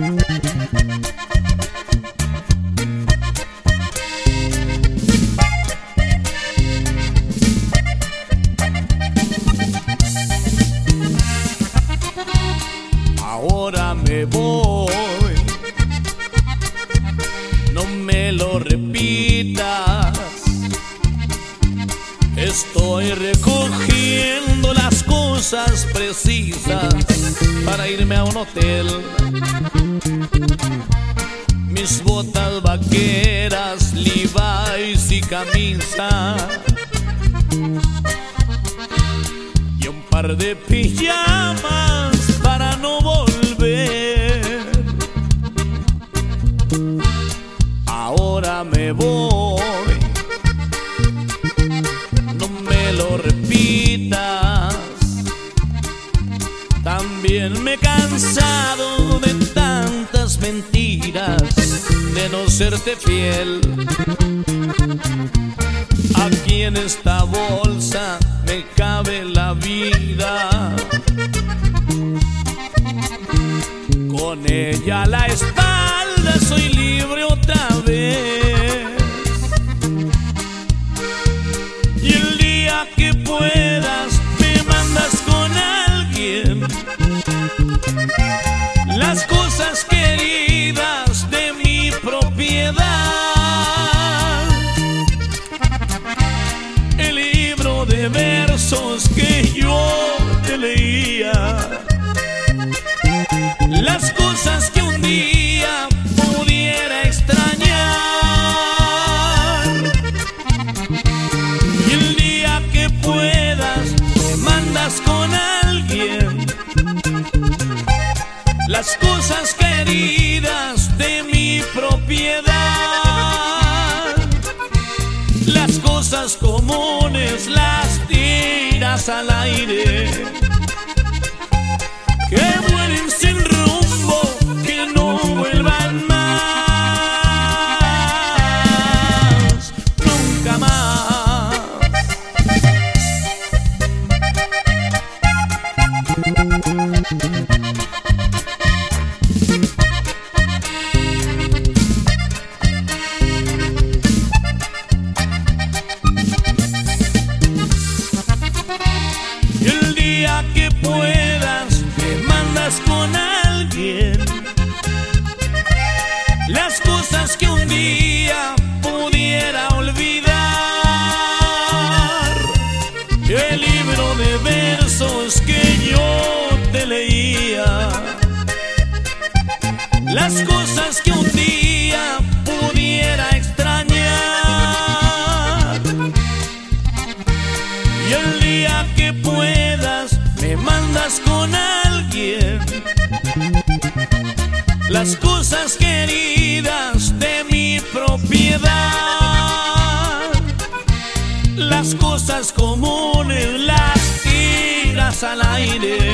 Ahora me voy, no me lo repitas. Estoy recogiendo las cosas precisas para irme a un hotel. Mis botas vaqueras, Levi's y camisa, y un par de pijamas para no volver. Ahora me voy, no me lo repitas. También me he cansado de tantas mentiras, de no serte fiel. Aquí en esta bolsa me cabe la vida, con ella a la espalda soy libre otra vez. Y el día que puedas me mandas con alguien las cosas queridas de mi propiedad. El libro de versos que yo te leía, las cosas que un día pudiera extrañar. Y el día que puedas me mandas con alguien las cosas queridas de mi propiedad. Las cosas comunes las tiras al aire, que mueren sin rumbo, que no vuelvan más, nunca más. Y el día que puedas me mandas con alguien las cosas que un día pudiera olvidar. El libro de versos que yo te leía, las cosas que un día pudiera extrañar. Y el día que puedas me mandas con alguien las cosas queridas de mi propiedad. Las cosas comunes las tiras al aire,